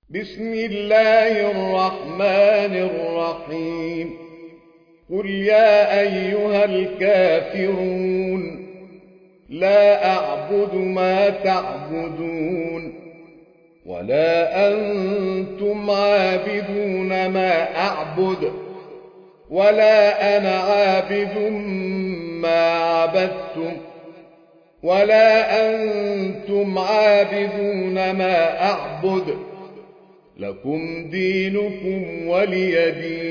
بسم الله الرحمن الرحيم. قل يا أيها الكافرون لا أعبد ما تعبدون ولا أنتم عابدون ما أعبد ولا أنا عابد ما عبدتم ولا أنتم عابدون ما أعبد لكم دينكم ولي دين.